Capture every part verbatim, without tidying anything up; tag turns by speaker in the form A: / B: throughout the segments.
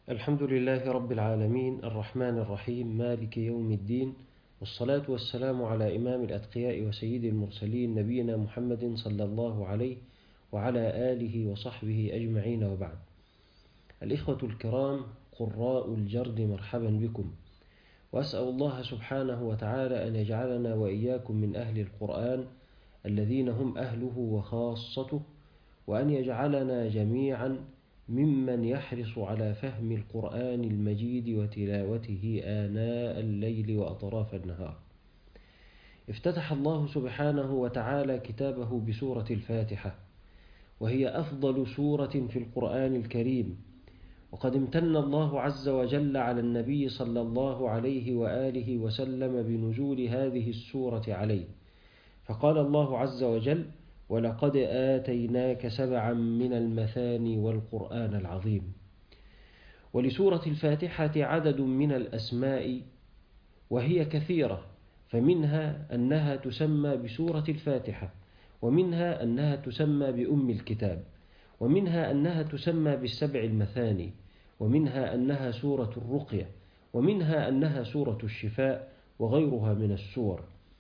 A: الحمد لله رب العالمين الرحمن الرحيم مالك يوم الدين، والصلاة والسلام على إمام الأتقياء وسيد المرسلين نبينا محمد صلى الله عليه وعلى آله وصحبه أجمعين، وبعد. الإخوة الكرام قراء الجرد، مرحبا بكم، وأسأل الله سبحانه وتعالى أن يجعلنا وإياكم من أهل القرآن الذين هم أهله وخاصته، وأن يجعلنا جميعا ممن يحرص على فهم القرآن المجيد وتلاوته آناء الليل وأطراف النهار. افتتح الله سبحانه وتعالى كتابه بسورة الفاتحة، وهي أفضل سورة في القرآن الكريم، وقد امتن الله عز وجل على النبي صلى الله عليه وآله وسلم بنزول هذه السورة عليه، فقال الله عز وجل: ولقد آتيناك سبعا من المثاني والقرآن العظيم. ولسورة الفاتحة عدد من الأسماء وهي كثيرة، فمنها أنها تسمى بسورة الفاتحة، ومنها أنها تسمى بأم الكتاب، ومنها أنها تسمى بالسبع المثاني، ومنها أنها سورة الرقية، ومنها أنها سورة الشفاء، وغيرها من السور.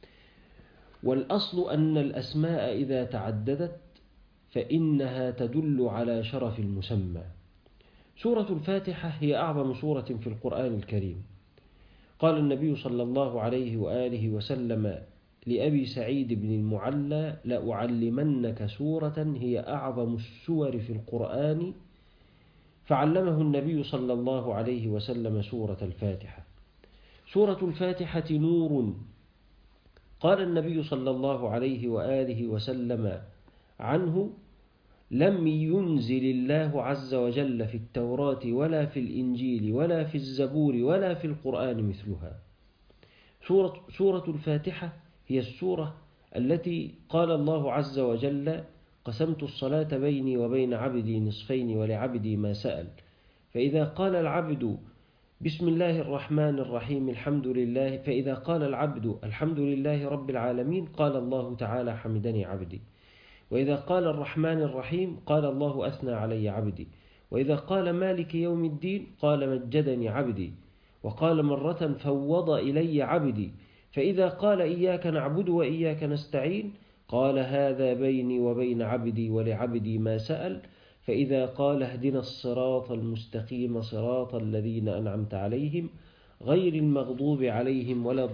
A: والأصل أن الأسماء إذا تعددت فإنها تدل على شرف المسمى. سورة الفاتحة هي أعظم سورة في القرآن الكريم. قال النبي صلى الله عليه وآله وسلم لأبي سعيد بن المعلى: لأعلمنك سورة هي أعظم السور في القرآن، فعلمه النبي صلى الله عليه وسلم سورة الفاتحة. سورة الفاتحة نور. قال النبي صلى الله عليه وآله وسلم عنه: لم ينزل الله عز وجل في التوراة ولا في الإنجيل ولا في الزبور ولا في القرآن مثلها. سورة, سورة الفاتحة هي السورة التي قال الله عز وجل: قسمت الصلاة بيني وبين عبدي نصفين ولعبدي ما سأل. فإذا قال العبد بسم الله الرحمن الرحيم الحمد لله فإذا قال العبد الحمد لله رب العالمين قال الله تعالى: حمدني عبدي. وإذا قال الرحمن الرحيم قال الله: أثنى علي عبدي. وإذا قال مالك يوم الدين قال: مجدني عبدي. وقال مرة: فوض إلي عبدي. فإذا قال إياك نعبد وإياك نستعين قال: هذا بيني وبين عبدي ولعبدي ما سأل. فإذا قال: اهدنا الصراط المستقيم صراط الذين أنعمت عليهم غير المغضوب عليهم ولا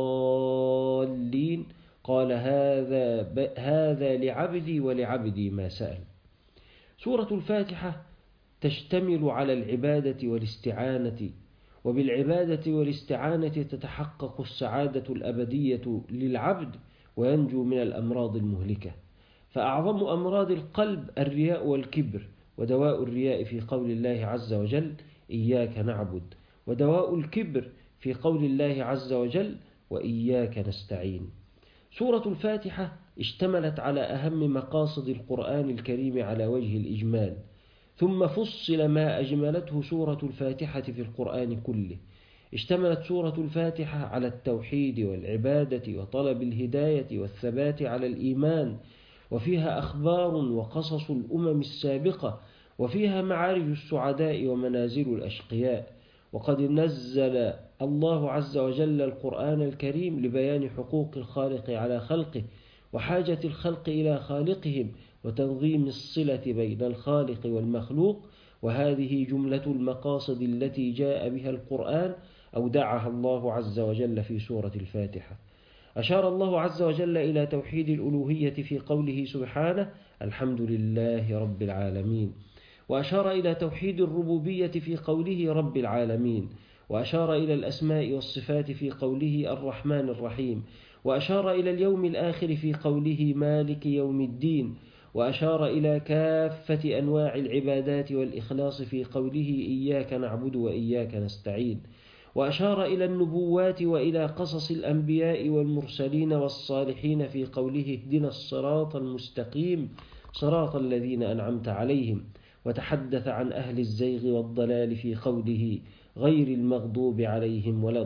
A: الضالين قال: هذا هذا لعبدي ولعبدي ما سأل. سورة الفاتحة تشتمل على العبادة والاستعانة، وبالعبادة والاستعانة تتحقق السعادة الأبدية للعبد وينجو من الأمراض المهلكة. فأعظم أمراض القلب الرياء والكبر، ودواء الرياء في قول الله عز وجل: إياك نعبد، ودواء الكبر في قول الله عز وجل: وإياك نستعين. سورة الفاتحة اشتملت على أهم مقاصد القرآن الكريم على وجه الإجمال، ثم فصل ما أجملته سورة الفاتحة في القرآن كله. اشتملت سورة الفاتحة على التوحيد والعبادة وطلب الهداية والثبات على الإيمان، وفيها أخبار وقصص الأمم السابقة، وفيها معارج السعداء ومنازل الأشقياء. وقد نزل الله عز وجل القرآن الكريم لبيان حقوق الخالق على خلقه، وحاجة الخلق إلى خالقهم، وتنظيم الصلة بين الخالق والمخلوق. وهذه جملة المقاصد التي جاء بها القرآن أودعها الله عز وجل في سورة الفاتحة. أشار الله عز وجل إلى توحيد الألوهية في قوله سبحانه: الحمد لله رب العالمين. وأشار إلى توحيد الربوبية في قوله: رب العالمين. وأشار إلى الأسماء والصفات في قوله: الرحمن الرحيم. وأشار إلى اليوم الآخر في قوله: مالك يوم الدين. وأشار إلى كافة أنواع العبادات والإخلاص في قوله: إياك نعبد وإياك نستعين. وأشار إلى النبوات وإلى قصص الأنبياء والمرسلين والصالحين في قوله: اهدنا الصراط المستقيم صراط الذين أنعمت عليهم. وتحدث عن أهل الزيغ والضلال في قوله: غير المغضوب عليهم ولا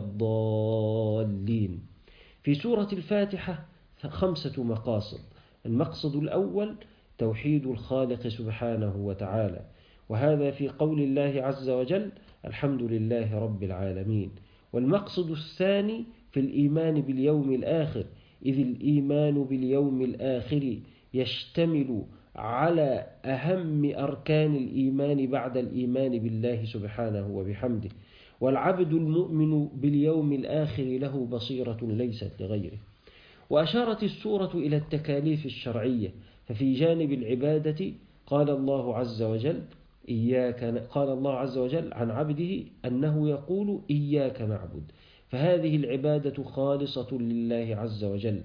A: الضالين. في سورة الفاتحة خمسة مقاصد. المقصد الأول توحيد الخالق سبحانه وتعالى، وهذا في قول الله عز وجل: الحمد لله رب العالمين. والمقصد الثاني في الإيمان باليوم الآخر، إذ الإيمان باليوم الآخر يشتمل على أهم أركان الإيمان بعد الإيمان بالله سبحانه وبحمده. والعبد المؤمن باليوم الآخر له بصيرة ليست لغيره. وأشارت السورة إلى التكاليف الشرعية، ففي جانب العبادة قال الله عز وجل إياك قال الله عز وجل عن عبده أنه يقول إياك نعبد، فهذه العبادة خالصة لله عز وجل،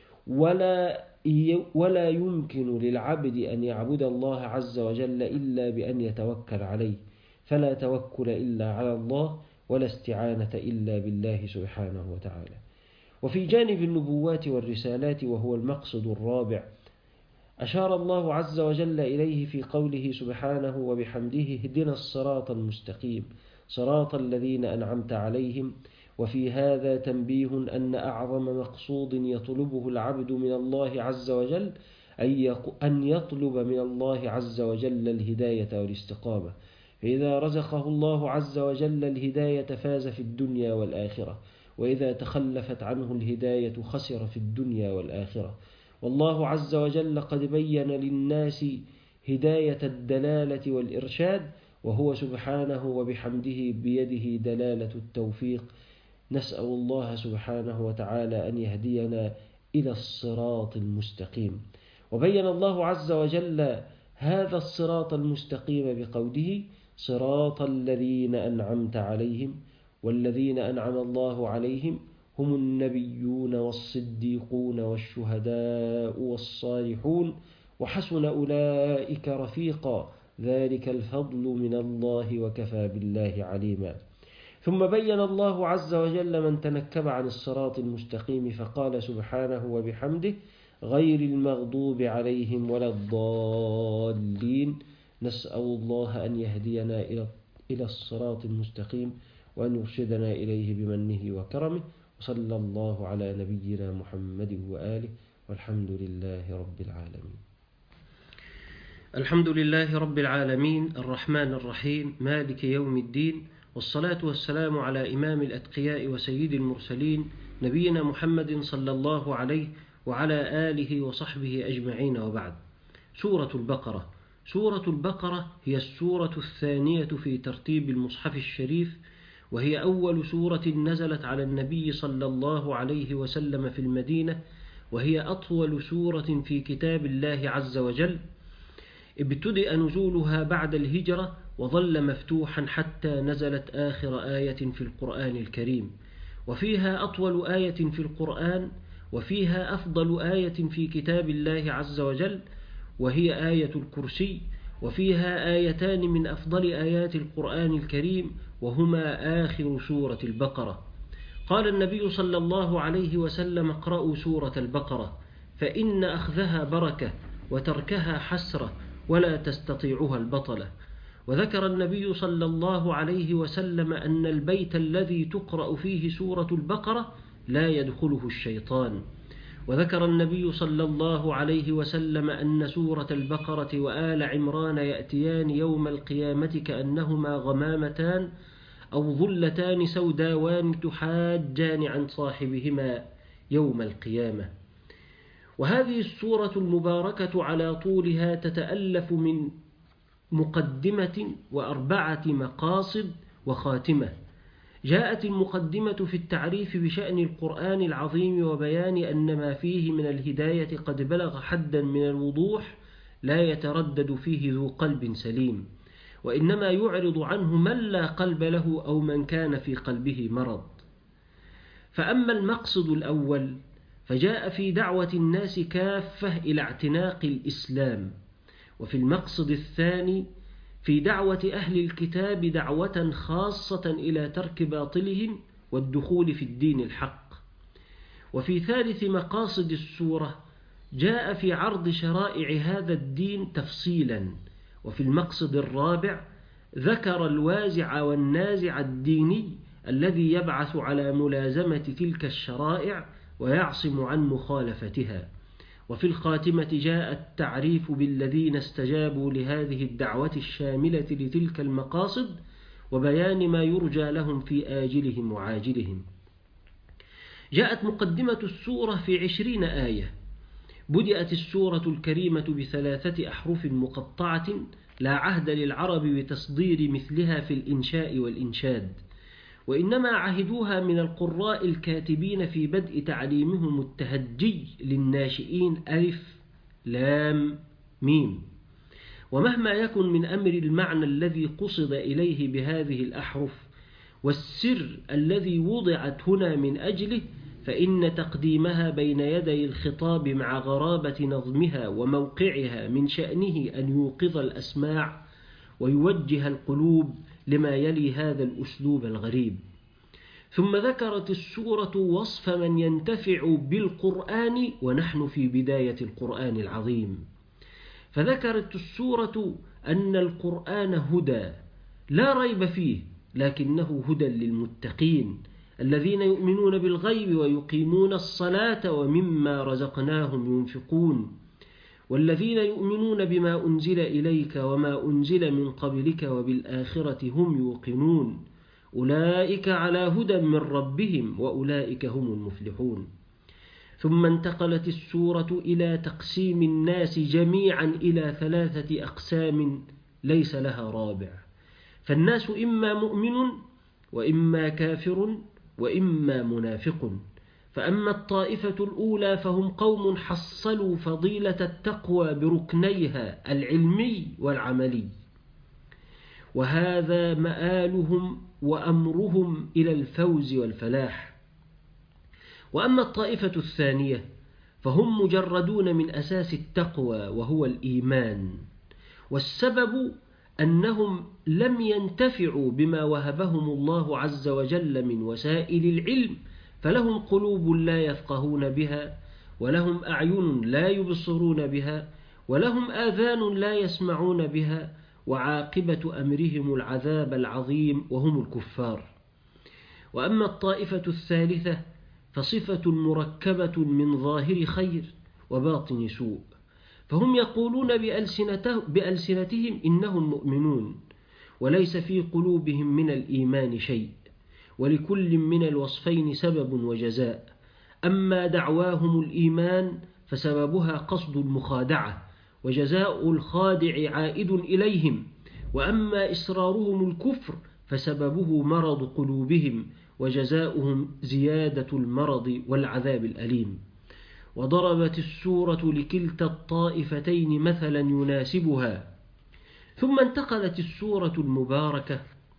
A: ولا ولا يمكن للعبد أن يعبد الله عز وجل إلا بأن يتوكل عليه، فلا توكل إلا على الله، ولا استعانة إلا بالله سبحانه وتعالى. وفي جانب النبوات والرسالات، وهو المقصد الرابع، أشار الله عز وجل إليه في قوله سبحانه وبحمده: اهدنا الصراط المستقيم صراط الذين أنعمت عليهم. وفي هذا تنبيه أن أعظم مقصود يطلبه العبد من الله عز وجل أن يطلب من الله عز وجل الهداية والاستقامة، فإذا رزقه الله عز وجل الهداية فاز في الدنيا والآخرة، وإذا تخلفت عنه الهداية خسر في الدنيا والآخرة. والله عز وجل قد بين للناس هداية الدلالة والإرشاد، وهو سبحانه وبحمده بيده دلالة التوفيق. نسأل الله سبحانه وتعالى أن يهدينا إلى الصراط المستقيم. وبين الله عز وجل هذا الصراط المستقيم بقوله: صراط الذين أنعمت عليهم. والذين أنعم الله عليهم هم النبيون والصديقون والشهداء والصالحون، وحسن أولئك رفيقا، ذلك الفضل من الله وكفى بالله عليما. ثم بين الله عز وجل من تنكب عن الصراط المستقيم، فقال سبحانه وبحمده: غير المغضوب عليهم ولا الضالين. نسأل الله أن يهدينا إلى الصراط المستقيم، وأن يرشدنا إليه بمنه وكرمه. وصلى الله على نبينا محمد وآله، والحمد لله رب العالمين. الحمد لله رب العالمين الرحمن الرحيم مالك يوم الدين، والصلاة والسلام على إمام الأتقياء وسيد المرسلين نبينا محمد صلى الله عليه وعلى آله وصحبه أجمعين، وبعد. سورة البقرة. سورة البقرة هي السورة الثانية في ترتيب المصحف الشريف، وهي أول سورة نزلت على النبي صلى الله عليه وسلم في المدينة، وهي أطول سورة في كتاب الله عز وجل. ابتدأ نزولها بعد الهجرة، وظل مفتوحا حتى نزلت آخر آية في القرآن الكريم، وفيها أطول آية في القرآن، وفيها أفضل آية في كتاب الله عز وجل، وهي آية الكرسي. وفيها آيتان من أفضل آيات القرآن الكريم، وهما آخر سورة البقرة. قال النبي صلى الله عليه وسلم: اقرأوا سورة البقرة، فإن أخذها بركة وتركها حسرة، ولا تستطيعها البطلة. وذكر النبي صلى الله عليه وسلم أن البيت الذي تقرأ فيه سورة البقرة لا يدخله الشيطان. وذكر النبي صلى الله عليه وسلم أن سورة البقرة وآل عمران يأتيان يوم القيامة كأنهما غمامتان أو ظلتان سوداوان تحاجان عن صاحبهما يوم القيامة. وهذه السورة المباركة على طولها تتألف من مقدمة وأربعة مقاصد وخاتمة. جاءت المقدمة في التعريف بشأن القرآن العظيم، وبيان أن ما فيه من الهداية قد بلغ حدا من الوضوح لا يتردد فيه ذو قلب سليم، وإنما يعرض عنه من لا قلب له أو من كان في قلبه مرض. فأما المقصد الأول فجاء في دعوة الناس كافة إلى اعتناق الإسلام، وفي المقصد الثاني في دعوة أهل الكتاب دعوة خاصة إلى ترك باطلهم والدخول في الدين الحق. وفي ثالث مقاصد السورة جاء في عرض شرائع هذا الدين تفصيلا. وفي المقصد الرابع ذكر الوازع والنازع الديني الذي يبعث على ملازمة تلك الشرائع ويعصم عن مخالفتها. وفي الخاتمة جاء التعريف بالذين استجابوا لهذه الدعوة الشاملة لتلك المقاصد وبيان ما يرجى لهم في آجلهم وعاجلهم. جاءت مقدمة السورة في عشرين آية. بدأت السورة الكريمة بثلاثة أحرف مقطعة لا عهد للعرب بتصدير مثلها في الإنشاء والإنشاد، وإنما عهدوها من القراء الكاتبين في بدء تعليمهم التهجي للناشئين ألف لام ميم. ومهما يكن من أمر المعنى الذي قصد إليه بهذه الأحرف والسر الذي وضعت هنا من أجله، فإن تقديمها بين يدي الخطاب مع غرابة نظمها وموقعها من شأنه أن يوقظ الأسماع ويوجه القلوب لما يلي هذا الأسلوب الغريب. ثم ذكرت السورة وصف من ينتفع بالقرآن ونحن في بداية القرآن العظيم، فذكرت السورة أن القرآن هدى لا ريب فيه، لكنه هدى للمتقين الذين يؤمنون بالغيب ويقيمون الصلاة ومما رزقناهم ينفقون، والذين يؤمنون بما أنزل إليك وما أنزل من قبلك وبالآخرة هم يوقنون، أولئك على هدى من ربهم وأولئك هم المفلحون. ثم انتقلت السورة إلى تقسيم الناس جميعا إلى ثلاثة أقسام ليس لها رابع، فالناس إما مؤمن وإما كافر وإما منافق. فأما الطائفة الأولى فهم قوم حصلوا فضيلة التقوى بركنيها العلمي والعملي، وهذا مآلهم وأمرهم إلى الفوز والفلاح. وأما الطائفة الثانية فهم مجردون من أساس التقوى وهو الإيمان، والسبب أنهم لم ينتفعوا بما وهبهم الله عز وجل من وسائل العلم، فلهم قلوب لا يفقهون بها، ولهم أعين لا يبصرون بها، ولهم آذان لا يسمعون بها، وعاقبة أمرهم العذاب العظيم وهم الكفار. وأما الطائفة الثالثة فصفة مركبة من ظاهر خير وباطن سوء، فهم يقولون بألسنتهم إنهم مؤمنون وليس في قلوبهم من الإيمان شيء، ولكل من الوصفين سبب وجزاء. أما دعواهم الإيمان فسببها قصد المخادعة وجزاء الخادع عائد إليهم، وأما إصرارهم الكفر فسببه مرض قلوبهم وجزاؤهم زيادة المرض والعذاب الأليم. وضربت السورة لكلتا الطائفتين مثلا يناسبها. ثم انتقلت السورة المباركة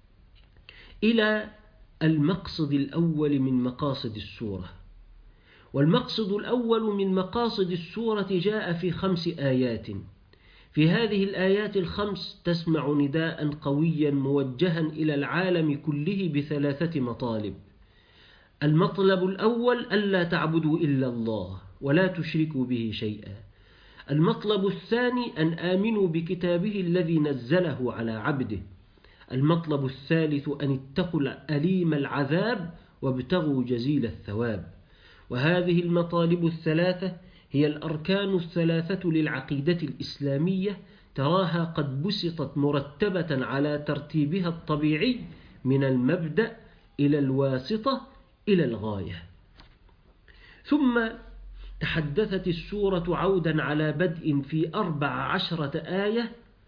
A: إلى المقصد الأول من مقاصد السورة. والمقصد الأول من مقاصد السورة جاء في خمس آيات. في هذه الآيات الخمس تسمع نداء قويا موجها إلى العالم كله بثلاثة مطالب. المطلب الأول ألا تعبدوا إلا الله ولا تشركوا به شيئا. المطلب الثاني أن آمنوا بكتابه الذي نزله على عبده. المطلب الثالث أن اتقوا أليم العذاب وابتغوا جزيل الثواب. وهذه المطالب الثلاثة هي الأركان الثلاثة للعقيدة الإسلامية، تراها قد بسطت مرتبة على ترتيبها الطبيعي من المبدأ إلى الواسطة إلى الغاية. ثم تحدثت السورة عودا على بدء في أربع عشرة آية.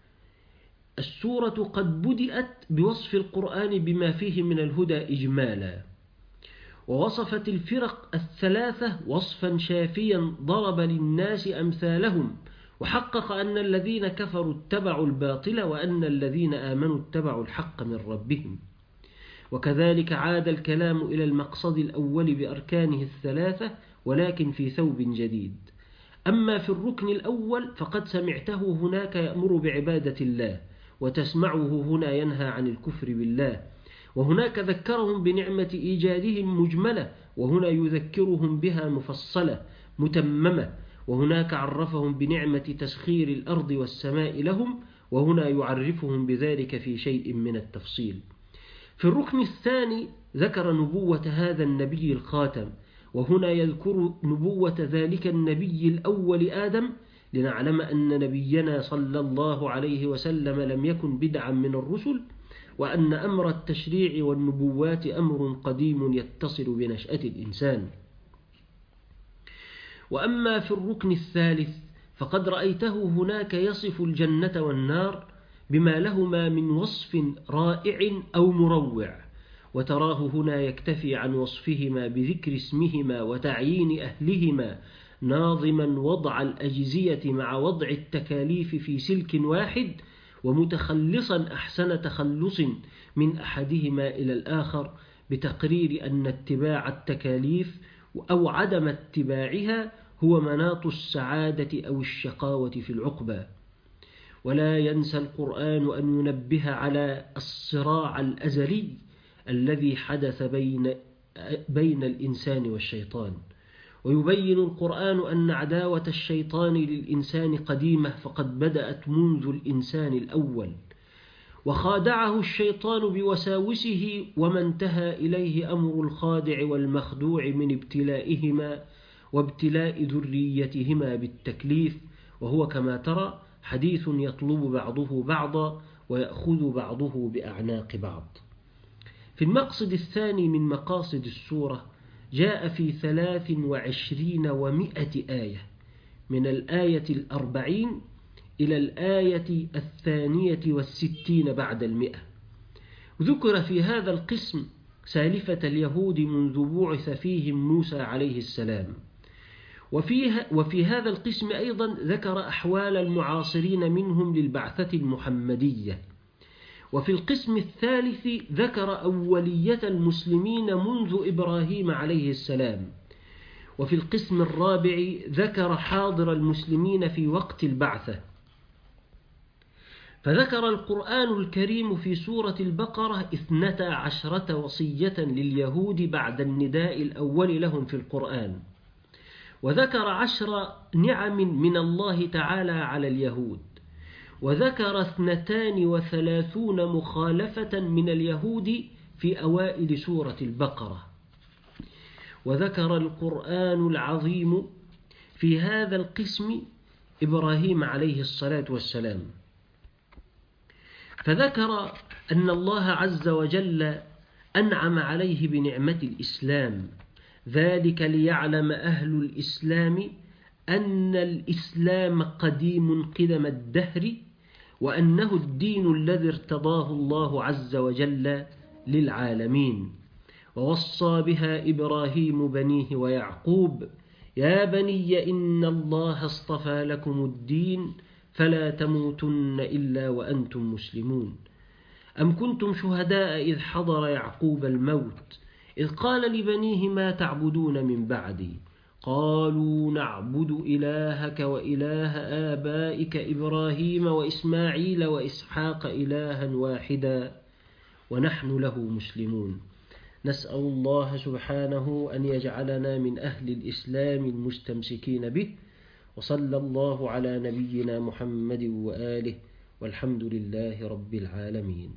A: السورة قد بدأت بوصف القرآن بما فيه من الهدى إجمالا، ووصفت الفرق الثلاثة وصفا شافيا ضرب للناس أمثالهم، وحقق أن الذين كفروا اتبعوا الباطل وأن الذين آمنوا اتبعوا الحق من ربهم. وكذلك عاد الكلام إلى المقصد الأول بأركانه الثلاثة ولكن في ثوب جديد. أما في الركن الأول فقد سمعته هناك يأمر بعبادة الله، وتسمعه هنا ينهى عن الكفر بالله، وهناك ذكرهم بنعمة إيجادهم مجملة، وهنا يذكرهم بها مفصلة متممة، وهناك عرفهم بنعمة تسخير الأرض والسماء لهم، وهنا يعرفهم بذلك في شيء من التفصيل. في الركن الثاني ذكر نبوة هذا النبي الخاتم، وهنا يذكر نبوة ذلك النبي الأول آدم لنعلم أن نبينا صلى الله عليه وسلم لم يكن بدعا من الرسل، وأن أمر التشريع والنبوات أمر قديم يتصل بنشأة الإنسان. وأما في الركن الثالث فقد رأيته هناك يصف الجنة والنار بما لهما من وصف رائع أو مروع، وتراه هنا يكتفي عن وصفهما بذكر اسمهما وتعيين أهلهما، ناظما وضع الأجزية مع وضع التكاليف في سلك واحد، ومتخلصا أحسن تخلص من أحدهما إلى الآخر، بتقرير أن اتباع التكاليف أو عدم اتباعها هو مناط السعادة أو الشقاوة في العقبى. ولا ينسى القرآن أن ينبه على الصراع الأزلي الذي حدث بين بين الإنسان والشيطان، ويبين القرآن أن عداوة الشيطان للإنسان قديمة، فقد بدأت منذ الإنسان الأول، وخادعه الشيطان بوساوسه، وما انتهى إليه أمر الخادع والمخدوع من ابتلائهما وابتلاء ذريتهما بالتكليف، وهو كما ترى حديث يطلب بعضه بعضا ويأخذ بعضه بأعناق بعض. في المقصد الثاني من مقاصد السورة جاء في ثلاث وعشرين ومائة آية، من الآية الأربعين إلى الآية الثانية والستين بعد المئة. ذكر في هذا القسم سالفة اليهود منذ بعث فيهم موسى عليه السلام، وفيها وفي هذا القسم أيضا ذكر أحوال المعاصرين منهم للبعثة المحمدية. وفي القسم الثالث ذكر أولية المسلمين منذ إبراهيم عليه السلام. وفي القسم الرابع ذكر حاضر المسلمين في وقت البعثة. فذكر القرآن الكريم في سورة البقرة اثنتا عشرة وصية لليهود بعد النداء الأول لهم في القرآن، وذكر عشر نعم من الله تعالى على اليهود، وذكر اثنتان وثلاثون مخالفة من اليهود في أوائل سورة البقرة. وذكر القرآن العظيم في هذا القسم إبراهيم عليه الصلاة والسلام، فذكر أن الله عز وجل أنعم عليه بنعمة الإسلام، ذلك ليعلم أهل الإسلام أن الإسلام قديم قدم الدهر، وأنه الدين الذي ارتضاه الله عز وجل للعالمين. ووصى بها إبراهيم بنيه ويعقوب: يا بني إن الله اصطفى لكم الدين فلا تموتن إلا وأنتم مسلمون. أم كنتم شهداء إذ حضر يعقوب الموت إذ قال لبنيه ما تعبدون من بعدي قالوا نعبد إلهك وإله آبائك إبراهيم وإسماعيل وإسحاق إلها واحدا ونحن له مسلمون. نسأل الله سبحانه أن يجعلنا من أهل الإسلام المستمسكين به، وصلى الله على نبينا محمد وآله، والحمد لله رب العالمين.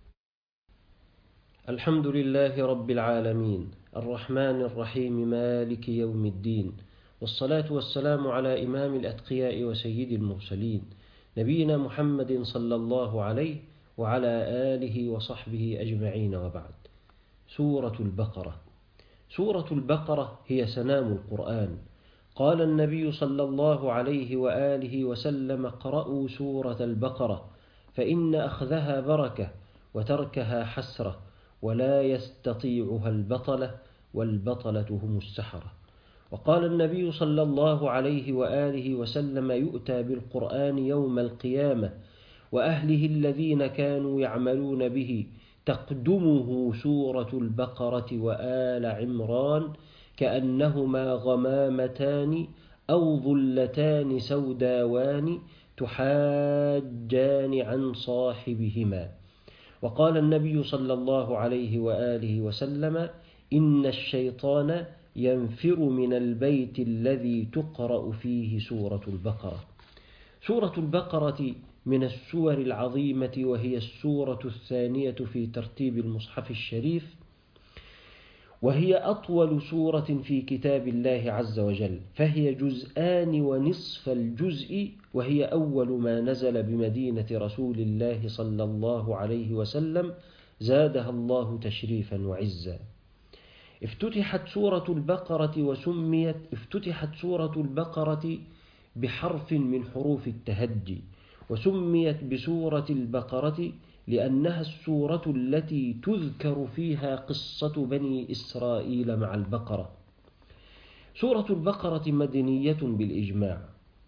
A: الحمد لله رب العالمين الرحمن الرحيم مالك يوم الدين، والصلاة والسلام على إمام الأتقياء وسيد المرسلين نبينا محمد صلى الله عليه وعلى آله وصحبه أجمعين، وبعد. سورة البقرة. سورة البقرة هي سنام القرآن. قال النبي صلى الله عليه وآله وسلم: اقرأوا سورة البقرة فإن أخذها بركة وتركها حسرة، ولا يستطيعها البطلة والبطلة هم السحرة. وقال النبي صلى الله عليه وآله وسلم: يؤتى بالقرآن يوم القيامة وأهله الذين كانوا يعملون به تقدمه سورة البقرة وآل عمران كأنهما غمامتان أو ظلتان سوداوان تحاجان عن صاحبهما. وقال النبي صلى الله عليه وآله وسلم: إن الشيطان ينفر من البيت الذي تقرأ فيه سورة البقرة. سورة البقرة من السور العظيمة، وهي السورة الثانية في ترتيب المصحف الشريف، وهي أطول سورة في كتاب الله عز وجل، فهي جزءان ونصف الجزء، وهي أول ما نزل بمدينة رسول الله صلى الله عليه وسلم زادها الله تشريفا وعزا. افتتحت سورة البقرة وسميت افتتحت سورة البقرة بحرف من حروف التهجي، وسميت بسورة البقرة لأنها السورة التي تذكر فيها قصة بني إسرائيل مع البقرة. سورة البقرة مدنية بالإجماع،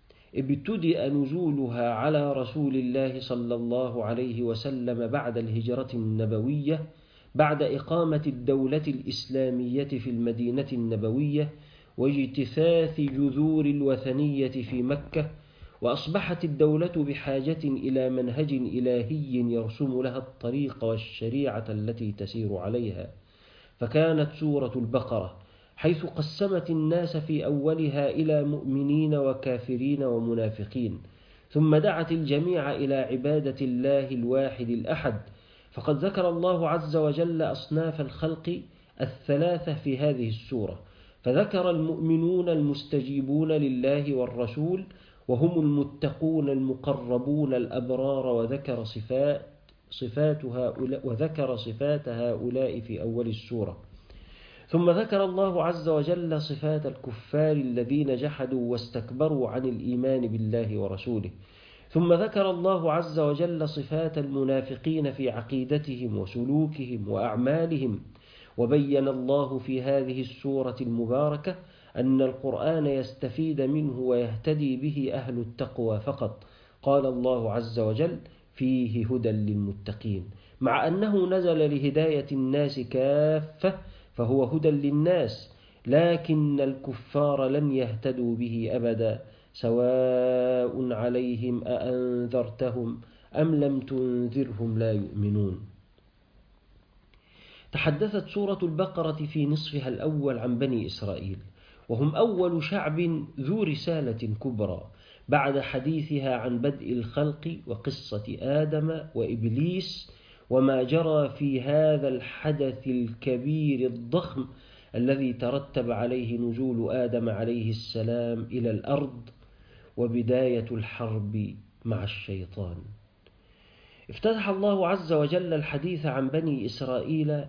A: ابتدأ نزولها على رسول الله صلى الله عليه وسلم بعد الهجرة النبوية، بعد إقامة الدولة الإسلامية في المدينة النبوية واجتثاث جذور الوثنية في مكة، وأصبحت الدولة بحاجة إلى منهج إلهي يرسم لها الطريق والشريعة التي تسير عليها. فكانت سورة البقرة حيث قسمت الناس في أولها إلى مؤمنين وكافرين ومنافقين، ثم دعت الجميع إلى عبادة الله الواحد الأحد. فقد ذكر الله عز وجل أصناف الخلق الثلاثة في هذه السورة، فذكر المؤمنون المستجيبون لله والرسول وهم المتقون المقربون الأبرار، وذكر صفات صفات هؤلاء وذكر صفات هؤلاء في أول السورة. ثم ذكر الله عز وجل صفات الكفار الذين جحدوا واستكبروا عن الإيمان بالله ورسوله. ثم ذكر الله عز وجل صفات المنافقين في عقيدتهم وسلوكهم وأعمالهم. وبين الله في هذه السورة المباركة أن القرآن يستفيد منه ويهتدي به أهل التقوى فقط. قال الله عز وجل: فيه هدى للمتقين. مع أنه نزل لهداية الناس كافة فهو هدى للناس، لكن الكفار لن يهتدوا به أبدا، سواء عليهم أأنذرتهم أم لم تنذرهم لا يؤمنون. تحدثت سورة البقرة في نصفها الأول عن بني إسرائيل، وهم أول شعب ذو رسالة كبرى، بعد حديثها عن بدء الخلق وقصة آدم وإبليس وما جرى في هذا الحدث الكبير الضخم الذي ترتب عليه نزول آدم عليه السلام إلى الأرض وبداية الحرب مع الشيطان. افتتح الله عز وجل الحديث عن بني إسرائيل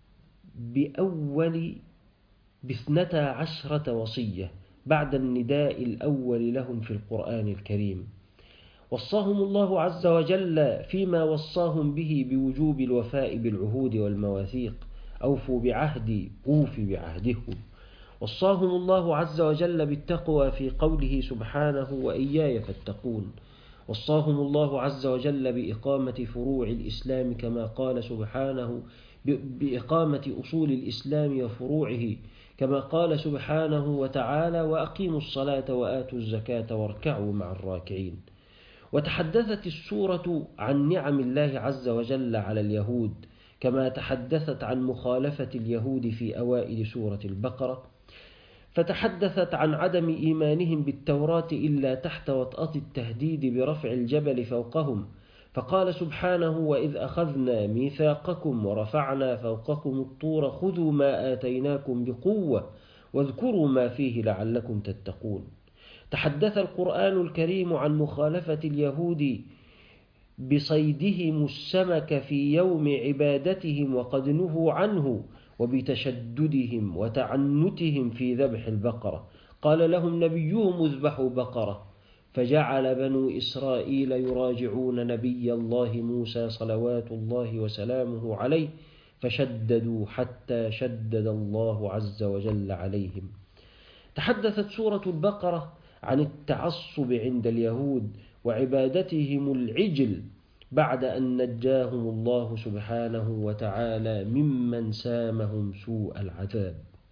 A: بأول باثنتا عشرة وصية بعد النداء الأول لهم في القرآن الكريم. وصاهم الله عز وجل فيما وصاهم به بوجوب الوفاء بالعهود والمواثيق، أوفوا بعهدي أوف بعهدكم. وصاهم الله عز وجل بالتقوى في قوله سبحانه: وإياي فاتقون. وصاهم الله عز وجل بإقامة فروع الإسلام كما قال سبحانه بإقامة أصول الإسلام وفروعه كما قال سبحانه وتعالى: وأقيموا الصلاة وآتوا الزكاة واركعوا مع الراكعين. وتحدثت السورة عن نعم الله عز وجل على اليهود كما تحدثت عن مخالفة اليهود في أوائل سورة البقرة، فتحدثت عن عدم إيمانهم بالتوراة إلا تحت وطأة التهديد برفع الجبل فوقهم، فقال سبحانه: وإذ أخذنا ميثاقكم ورفعنا فوقكم الطور خذوا ما آتيناكم بقوة واذكروا ما فيه لعلكم تتقون. تحدث القرآن الكريم عن مخالفة اليهود بصيدهم السمك في يوم عبادتهم وقد نهوا عنه، وبتشددهم وتعنتهم في ذبح البقرة. قال لهم نبيهم: اذبحوا بقرة، فجعل بنو إسرائيل يراجعون نبي الله موسى صلوات الله وسلامه عليه، فشددوا حتى شدد الله عز وجل عليهم. تحدثت سورة البقرة عن التعصب عند اليهود وعبادتهم العجل بعد أن نجاهم الله سبحانه وتعالى ممن سامهم سوء العذاب.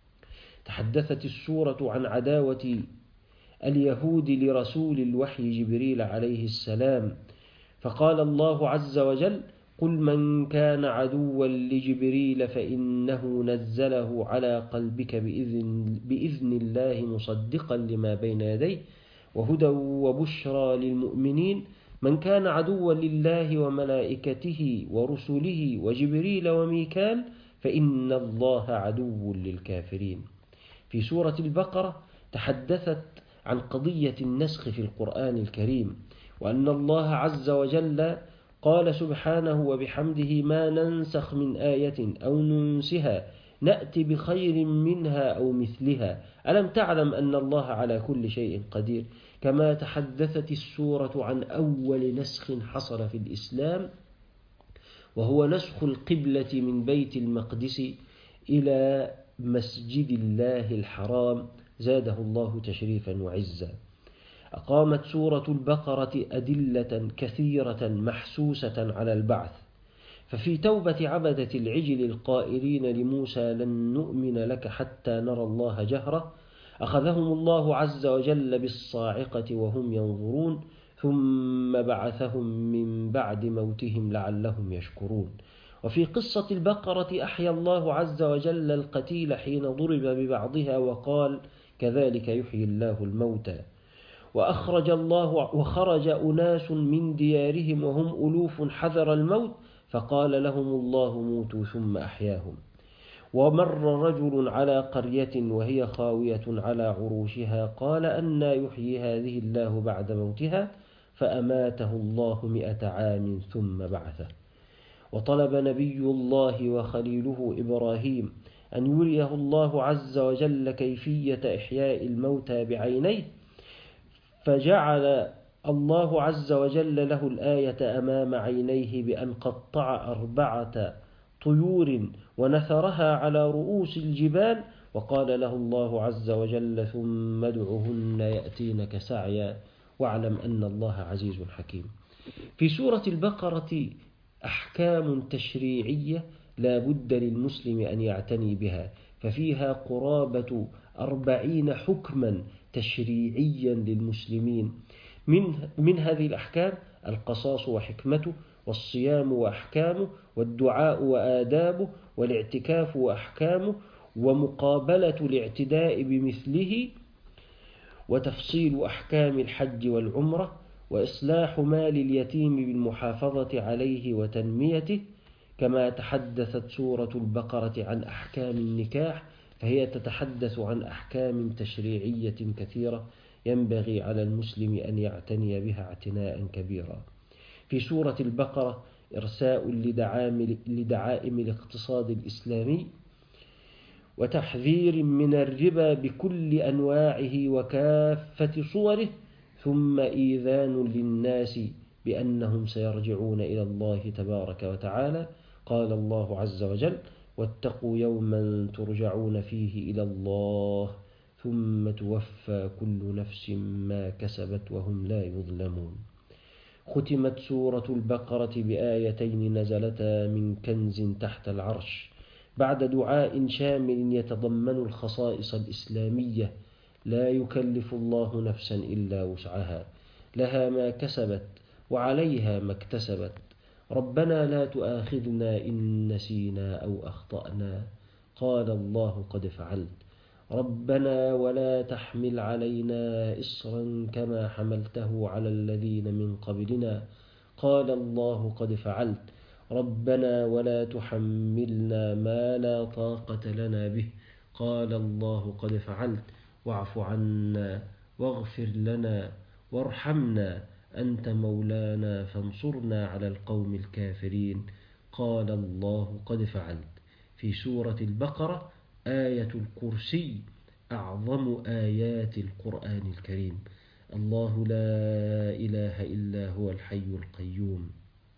A: تحدثت السورة عن عداوة اليهود لرسول الوحي جبريل عليه السلام، فقال الله عز وجل: قل من كان عدوا لجبريل فإنه نزله على قلبك بإذن, بإذن الله مصدقا لما بين يديه وهدى وبشرى للمؤمنين. من كان عدوا لله وملائكته ورسله وجبريل وميكال فإن الله عدو للكافرين. في سورة البقرة تحدثت عن قضية النسخ في القرآن الكريم، وأن الله عز وجل قال سبحانه وبحمده: ما ننسخ من آية أو ننسها نأتي بخير منها أو مثلها ألم تعلم أن الله على كل شيء قدير. كما تحدثت السورة عن أول نسخ حصل في الإسلام، وهو نسخ القبلة من بيت المقدس إلى مسجد الله الحرام زاده الله تشريفا وعزا. أقامت سورة البقرة أدلة كثيرة محسوسة على البعث، ففي توبة عبدة العجل القائلين لموسى: لن نؤمن لك حتى نرى الله جهرة، أخذهم الله عز وجل بالصاعقة وهم ينظرون، ثم بعثهم من بعد موتهم لعلهم يشكرون. وفي قصة البقرة أحيا الله عز وجل القتيل حين ضرب ببعضها وقال: كذلك يحيي الله الموتى. وأخرج الله وخرج أناس من ديارهم وهم ألوف حذر الموت، فقال لهم الله: موتوا ثم أحياهم. ومر رجل على قرية وهي خاوية على عروشها، قال: أنى يحيي هذه الله بعد موتها؟ فأماته الله مئة عام ثم بعثه. وطلب نبي الله وخليله إبراهيم أن يريه الله عز وجل كيفية إحياء الموتى بعينيه، فجعل الله عز وجل له الآية أمام عينيه بأن قطع أربعة طيور ونثرها على رؤوس الجبال، وقال له الله عز وجل: ثم ادعهن يأتينك سعيا واعلم أن الله عزيز حكيم. في سورة البقرة أحكام تشريعية لا بد للمسلم أن يعتني بها، ففيها قرابة أربعين حكما تشريعيا للمسلمين. من, من هذه الأحكام القصاص وحكمته، والصيام وأحكامه، والدعاء وآدابه، والاعتكاف وأحكامه، ومقابلة الاعتداء بمثله، وتفصيل أحكام الحج والعمرة، وإصلاح مال اليتيم بالمحافظة عليه وتنميته. كما تحدثت سورة البقرة عن أحكام النكاح، فهي تتحدث عن أحكام تشريعية كثيرة ينبغي على المسلم أن يعتني بها اعتناء كبيرا. في سورة البقرة إرساء لدعائم الاقتصاد الإسلامي، وتحذير من الربا بكل أنواعه وكافة صوره، ثم إيذان للناس بأنهم سيرجعون إلى الله تبارك وتعالى. قال الله عز وجل: واتقوا يوما ترجعون فيه إلى الله ثم توفى كل نفس ما كسبت وهم لا يظلمون. ختمت سورة البقرة بآيتين نزلتا من كنز تحت العرش بعد دعاء شامل يتضمن الخصائص الإسلامية: لا يكلف الله نفسا إلا وسعها، لها ما كسبت وعليها ما اكتسبت، ربنا لا تؤاخذنا إن نسينا أو أخطأنا، قال الله قد فعلت، ربنا ولا تحمل علينا إصرا كما حملته على الذين من قبلنا، قال الله قد فعلت، ربنا ولا تحملنا ما لا طاقة لنا به، قال الله قد فعلت، واعف عنا واغفر لنا وارحمنا أنت مولانا فانصرنا على القوم الكافرين، قال الله قد فعلت. في سورة البقرة آية الكرسي أعظم آيات القرآن الكريم: الله لا إله إلا هو الحي القيوم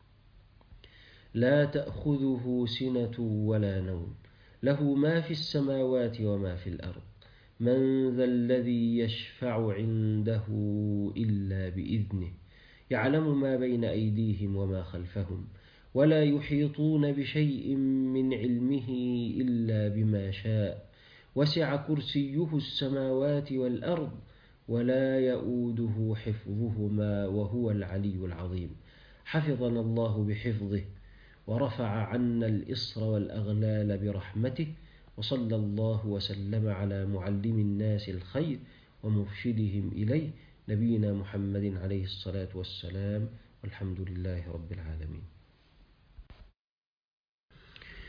A: لا تأخذه سنة ولا نوم، له ما في السماوات وما في الأرض، من ذا الذي يشفع عنده إلا بإذنه، يعلم ما بين أيديهم وما خلفهم، ولا يحيطون بشيء من علمه إلا بما شاء، وسع كرسيه السماوات والأرض ولا يؤوده حفظهما وهو العلي العظيم. حفظنا الله بحفظه ورفع عنا الإصر والأغلال برحمته، وصلى الله وسلم على معلم الناس الخير ومرشدهم إليه نبينا محمد عليه الصلاة والسلام، والحمد لله رب العالمين.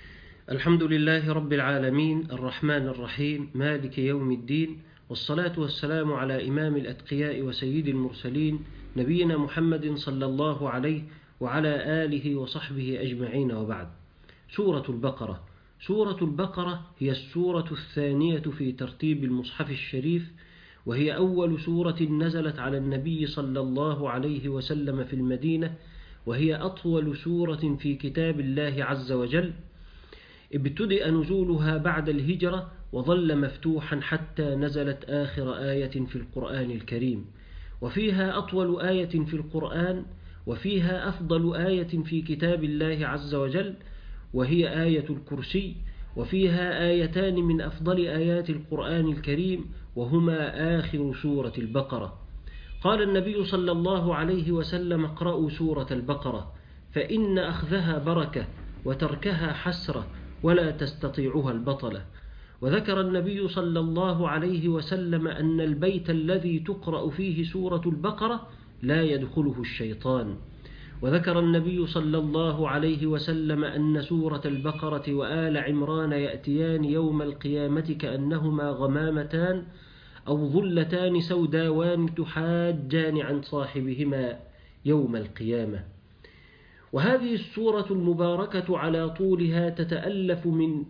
A: الحمد لله رب العالمين الرحمن الرحيم مالك يوم الدين، والصلاة والسلام على إمام الأتقياء وسيد المرسلين نبينا محمد صلى الله عليه وعلى آله وصحبه أجمعين، وبعد. سورة البقرة. سورة البقرة هي السورة الثانية في ترتيب المصحف الشريف، وهي أول سورة نزلت على النبي صلى الله عليه وسلم في المدينة، وهي أطول سورة في كتاب الله عز وجل. ابتدأ نزولها بعد الهجرة وظل مفتوحا حتى نزلت آخر آية في القرآن الكريم، وفيها أطول آية في القرآن، وفيها أفضل آية في كتاب الله عز وجل، وهي آية الكرسي، وفيها آيتان من أفضل آيات القرآن الكريم، وهما آخر سورة البقرة. قال النبي صلى الله عليه وسلم: اقرأوا سورة البقرة فإن أخذها بركة وتركها حسرة ولا تستطيعها البطلة. وذكر النبي صلى الله عليه وسلم أن البيت الذي تقرأ فيه سورة البقرة لا يدخله الشيطان. وذكر النبي صلى الله عليه وسلم أن سورة البقرة وآل عمران يأتيان يوم القيامة كأنهما غمامتان أو ظلتان سوداوان تحاجان عن صاحبهما يوم القيامة. وهذه السورة المباركة على طولها تتألف من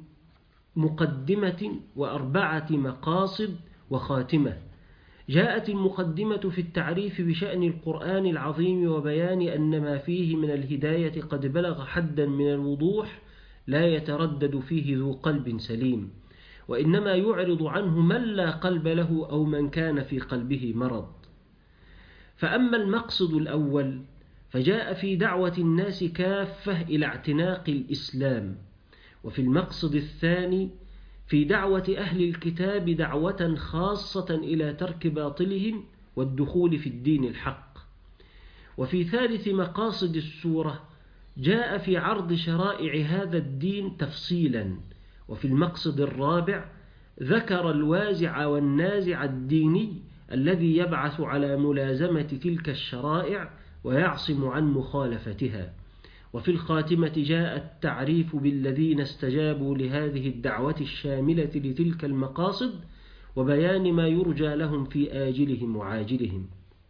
A: مقدمة وأربعة مقاصد وخاتمة. جاءت المقدمة في التعريف بشأن القرآن العظيم وبيان أن ما فيه من الهداية قد بلغ حدا من الوضوح لا يتردد فيه ذو قلب سليم، وإنما يعرض عنه من لا قلب له أو من كان في قلبه مرض. فأما المقصد الأول فجاء في دعوة الناس كافة إلى اعتناق الإسلام، وفي المقصد الثاني في دعوة أهل الكتاب دعوة خاصة إلى ترك باطلهم والدخول في الدين الحق. وفي ثالث مقاصد السورة جاء في عرض شرائع هذا الدين تفصيلا. وفي المقصد الرابع ذكر الوازع والنازع الديني الذي يبعث على ملازمة تلك الشرائع ويعصم عن مخالفتها. وفي الخاتمة جاء التعريف بالذين استجابوا لهذه الدعوة الشاملة لتلك المقاصد، وبيان ما يرجى لهم في آجلهم وعاجلهم.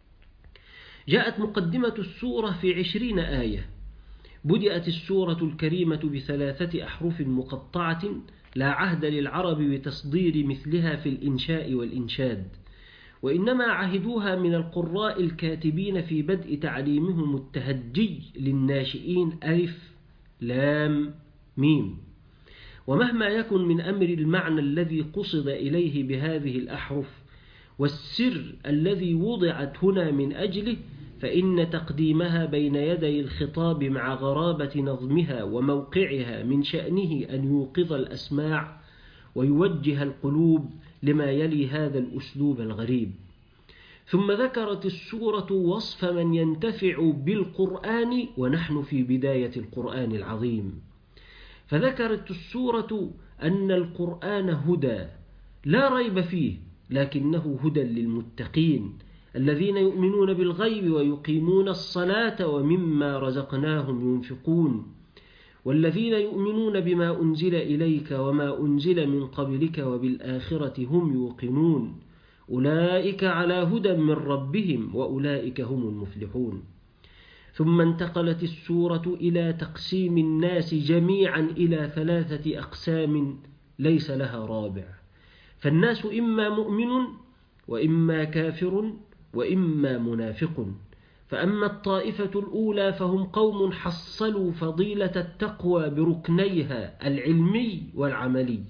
A: جاءت مقدمة السورة في عشرين آية. بدأت السورة الكريمة بثلاثة أحرف مقطعة لا عهد للعرب بتصدير مثلها في الإنشاء والإنشاد، وإنما عهدوها من القراء الكاتبين في بدء تعليمهم التهجي للناشئين ألف لام ميم. ومهما يكن من أمر المعنى الذي قصد إليه بهذه الأحرف والسر الذي وضعت هنا من أجله، فإن تقديمها بين يدي الخطاب مع غرابة نظمها وموقعها من شأنه أن يوقظ الأسماع ويوجه القلوب لما يلي هذا الأسلوب الغريب. ثم ذكرت السورة وصف من ينتفع بالقرآن ونحن في بداية القرآن العظيم. فذكرت السورة أن القرآن هدى لا ريب فيه، لكنه هدى للمتقين الذين يؤمنون بالغيب ويقيمون الصلاة ومما رزقناهم ينفقون، والذين يؤمنون بما أنزل إليك وما أنزل من قبلك وبالآخرة هم يوقنون، أولئك على هدى من ربهم وأولئك هم المفلحون. ثم انتقلت السورة إلى تقسيم الناس جميعا إلى ثلاثة أقسام ليس لها رابع. فالناس إما مؤمن وإما كافر وإما منافق. فأما الطائفة الأولى فهم قوم حصلوا فضيلة التقوى بركنيها العلمي والعملي،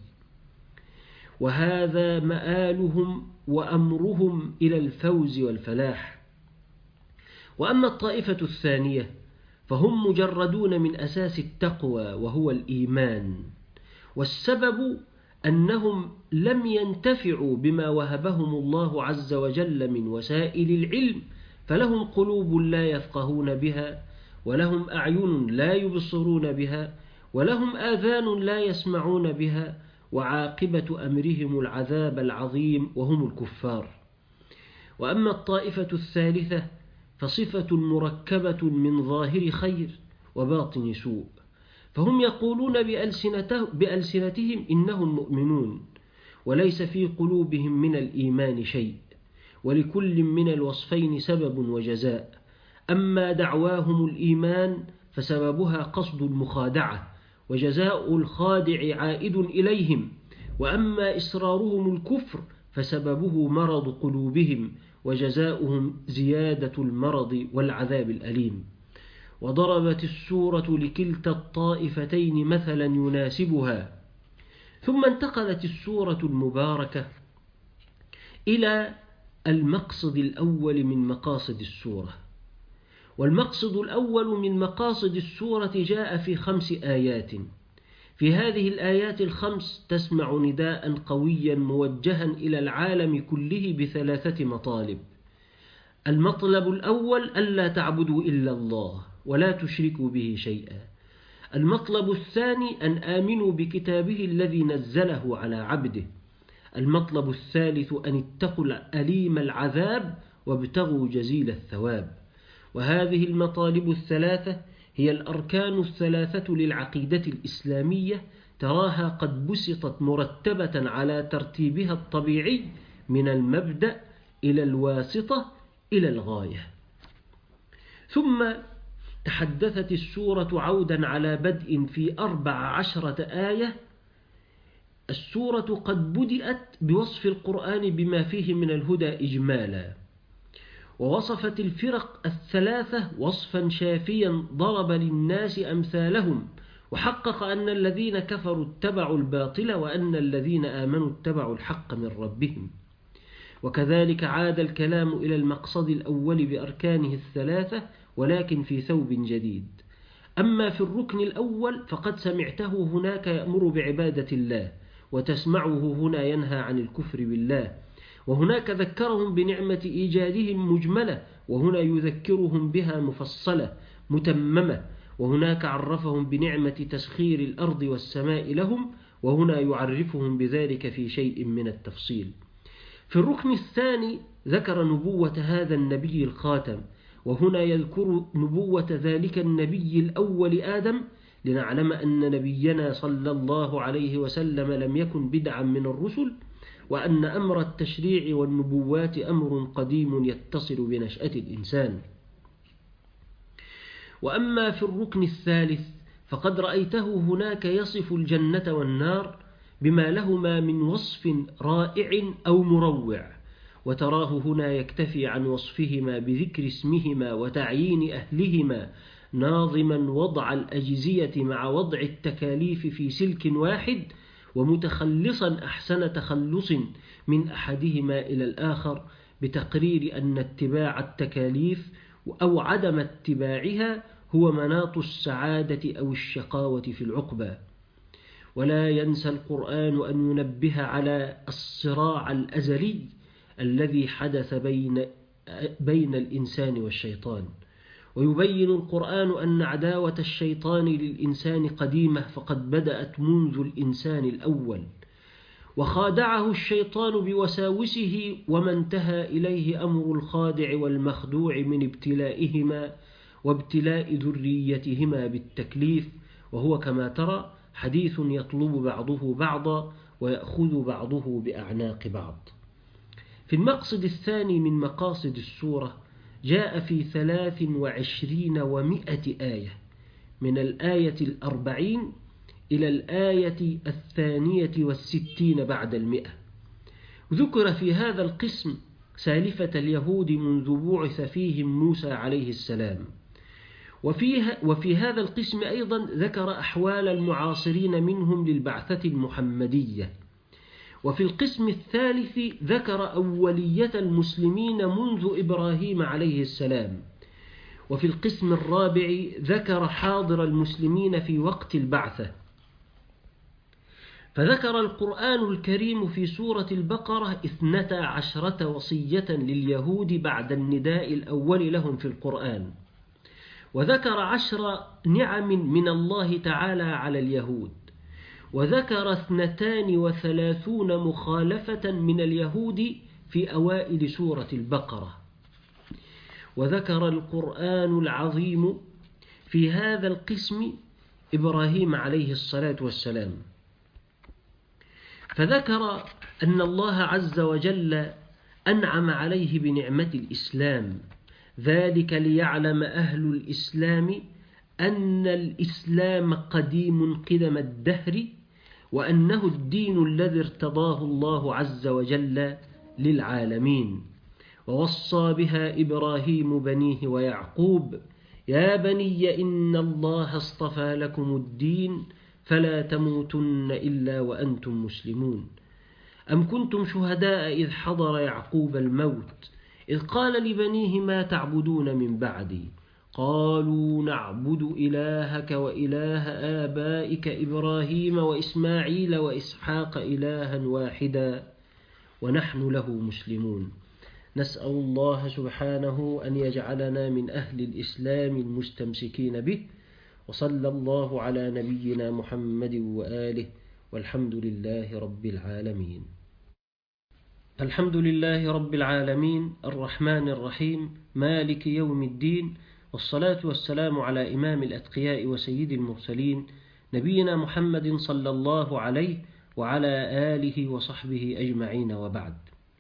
A: وهذا مآلهم وأمرهم إلى الفوز والفلاح. وأما الطائفة الثانية فهم مجردون من أساس التقوى وهو الإيمان، والسبب أنهم لم ينتفعوا بما وهبهم الله عز وجل من وسائل العلم، فلهم قلوب لا يفقهون بها، ولهم أعين لا يبصرون بها، ولهم آذان لا يسمعون بها، وعاقبة أمرهم العذاب العظيم وهم الكفار. وأما الطائفة الثالثة فصفة مركبة من ظاهر خير وباطن سوء، فهم يقولون بألسنته بألسنتهم إنهم مؤمنون، وليس في قلوبهم من الإيمان شيء، ولكل من الوصفين سبب وجزاء. أما دعواهم الإيمان فسببها قصد المخادعة، وجزاء الخادع عائد إليهم. وأما إصرارهم الكفر فسببه مرض قلوبهم، وجزاؤهم زيادة المرض والعذاب الأليم. وضربت السورة لكلتا الطائفتين مثلا يناسبها. ثم انتقلت السورة المباركة إلى المقصد الأول من مقاصد السورة. والمقصد الأول من مقاصد السورة جاء في خمس آيات. في هذه الآيات الخمس تسمع نداء قويا موجها إلى العالم كله بثلاثة مطالب. المطلب الأول ألا تعبدوا إلا الله ولا تشركوا به شيئا. المطلب الثاني أن آمنوا بكتابه الذي نزله على عبده. المطلب الثالث أن اتقوا أليم العذاب وابتغوا جزيل الثواب. وهذه المطالب الثلاثة هي الأركان الثلاثة للعقيدة الإسلامية، تراها قد بسطت مرتبة على ترتيبها الطبيعي من المبدأ إلى الواسطة إلى الغاية. ثم تحدثت السورة عودا على بدء في أربع عشرة آية. السورة قد بدأت بوصف القرآن بما فيه من الهدى إجمالا، ووصفت الفرق الثلاثة وصفا شافيا ضرب للناس أمثالهم، وحقق أن الذين كفروا اتبعوا الباطل وأن الذين آمنوا اتبعوا الحق من ربهم. وكذلك عاد الكلام إلى المقصد الأول بأركانه الثلاثة، ولكن في ثوب جديد. أما في الركن الأول فقد سمعته هناك يأمر بعبادة الله، وتسمعه هنا ينهى عن الكفر بالله. وهناك ذكرهم بنعمة إيجادهم مجملة، وهنا يذكرهم بها مفصلة متممة. وهناك عرفهم بنعمة تسخير الأرض والسماء لهم، وهنا يعرفهم بذلك في شيء من التفصيل. في الركن الثاني ذكر نبوة هذا النبي الخاتم، وهنا يذكر نبوة ذلك النبي الأول آدم، لنعلم أن نبينا صلى الله عليه وسلم لم يكن بدعا من الرسل، وأن أمر التشريع والنبوات أمر قديم يتصل بنشأة الإنسان. وأما في الركن الثالث فقد رأيته هناك يصف الجنة والنار بما لهما من وصف رائع أو مروع، وتراه هنا يكتفي عن وصفهما بذكر اسمهما وتعيين أهلهما، ناظما وضع الأجزية مع وضع التكاليف في سلك واحد، ومتخلصا أحسن تخلص من أحدهما إلى الآخر، بتقرير أن اتباع التكاليف أو عدم اتباعها هو مناط السعادة أو الشقاوة في العقبى. ولا ينسى القرآن أن ينبه على الصراع الأزلي الذي حدث بين بين الإنسان والشيطان. ويبين القرآن أن عداوة الشيطان للإنسان قديمة، فقد بدأت منذ الإنسان الأول، وخادعه الشيطان بوساوسه، وما انتهى إليه أمر الخادع والمخدوع من ابتلائهما وابتلاء ذريتهما بالتكليف، وهو كما ترى حديث يطلب بعضه بعضا ويأخذ بعضه بأعناق بعض. في المقصد الثاني من مقاصد السورة جاء في ثلاث وعشرين ومائة آية، من الآية الأربعين إلى الآية الثانية والستين بعد المئة. ذكر في هذا القسم سالفة اليهود منذ بعث فيهم موسى عليه السلام. وفيها وفي هذا القسم أيضا ذكر أحوال المعاصرين منهم للبعثة المحمدية. وفي القسم الثالث ذكر أولية المسلمين منذ إبراهيم عليه السلام. وفي القسم الرابع ذكر حاضر المسلمين في وقت البعثة. فذكر القرآن الكريم في سورة البقرة اثنتا عشرة وصية لليهود بعد النداء الأول لهم في القرآن، وذكر عشر نعم من الله تعالى على اليهود، وذكر اثنتان وثلاثون مخالفة من اليهود في أوائل سورة البقرة. وذكر القرآن العظيم في هذا القسم إبراهيم عليه الصلاة والسلام، فذكر أن الله عز وجل أنعم عليه بنعمة الإسلام، ذلك ليعلم أهل الإسلام أن الإسلام قديم قدم الدهر، وأنه الدين الذي ارتضاه الله عز وجل للعالمين. ووصى بها إبراهيم بنيه ويعقوب: يا بني إن الله اصطفى لكم الدين فلا تموتن إلا وأنتم مسلمون. أم كنتم شهداء إذ حضر يعقوب الموت إذ قال لبنيه ما تعبدون من بعدي قالوا نعبد إلهك وإله آبائك إبراهيم وإسماعيل وإسحاق إلها واحدا ونحن له مسلمون. نسأل الله سبحانه أن يجعلنا من أهل الإسلام المستمسكين به، وصلى الله على نبينا محمد وآله، والحمد لله رب العالمين. الحمد لله رب العالمين الرحمن الرحيم مالك يوم الدين، والصلاة والسلام على إمام الأتقياء وسيد المرسلين نبينا محمد صلى الله عليه وعلى آله وصحبه أجمعين، وبعد.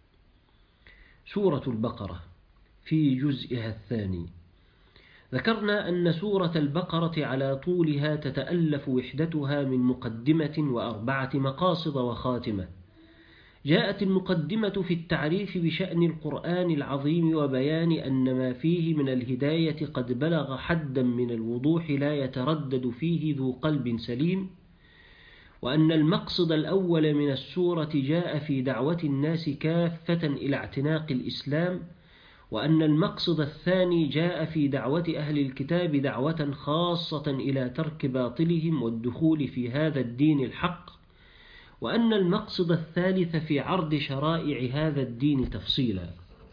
A: سورة البقرة في جزئها الثاني. ذكرنا أن سورة البقرة على طولها تتألف وحدتها من مقدمة وأربعة مقاصد وخاتمة. جاءت المقدمة في التعريف بشأن القرآن العظيم وبيان أن ما فيه من الهداية قد بلغ حدا من الوضوح لا يتردد فيه ذو قلب سليم، وأن المقصد الأول من السورة جاء في دعوة الناس كافة إلى اعتناق الإسلام، وأن المقصد الثاني جاء في دعوة أهل الكتاب دعوة خاصة إلى ترك باطلهم والدخول في هذا الدين الحق، وأن المقصد الثالث في عرض شرائع هذا الدين تفصيلا.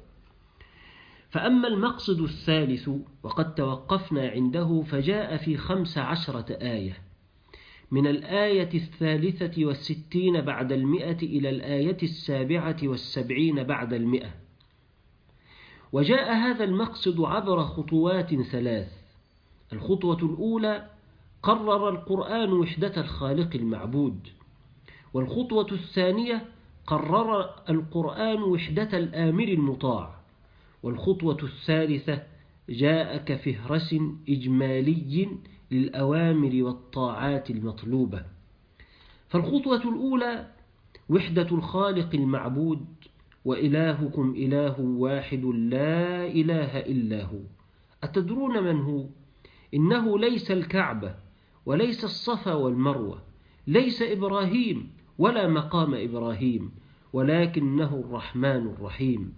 A: فأما المقصد الثالث وقد توقفنا عنده فجاء في خمس عشرة آية، من الآية الثالثة والستين بعد المئة إلى الآية السابعة والسبعين بعد المئة. وجاء هذا المقصد عبر خطوات ثلاث. الخطوة الأولى: قرر القرآن وحدة الخالق المعبود. والخطوة الثانية: قرر القرآن وحدة الآمر المطاع. والخطوة الثالثة: جاء كفهرس إجمالي للأوامر والطاعات المطلوبة. فالخطوة الأولى: وحدة الخالق المعبود، وإلهكم إله واحد لا إله إلا هو. أتدرون من هو؟ إنه ليس الكعبة، وليس الصفا والمروة، ليس إبراهيم ولا مقام إبراهيم، ولكنه الرحمن الرحيم.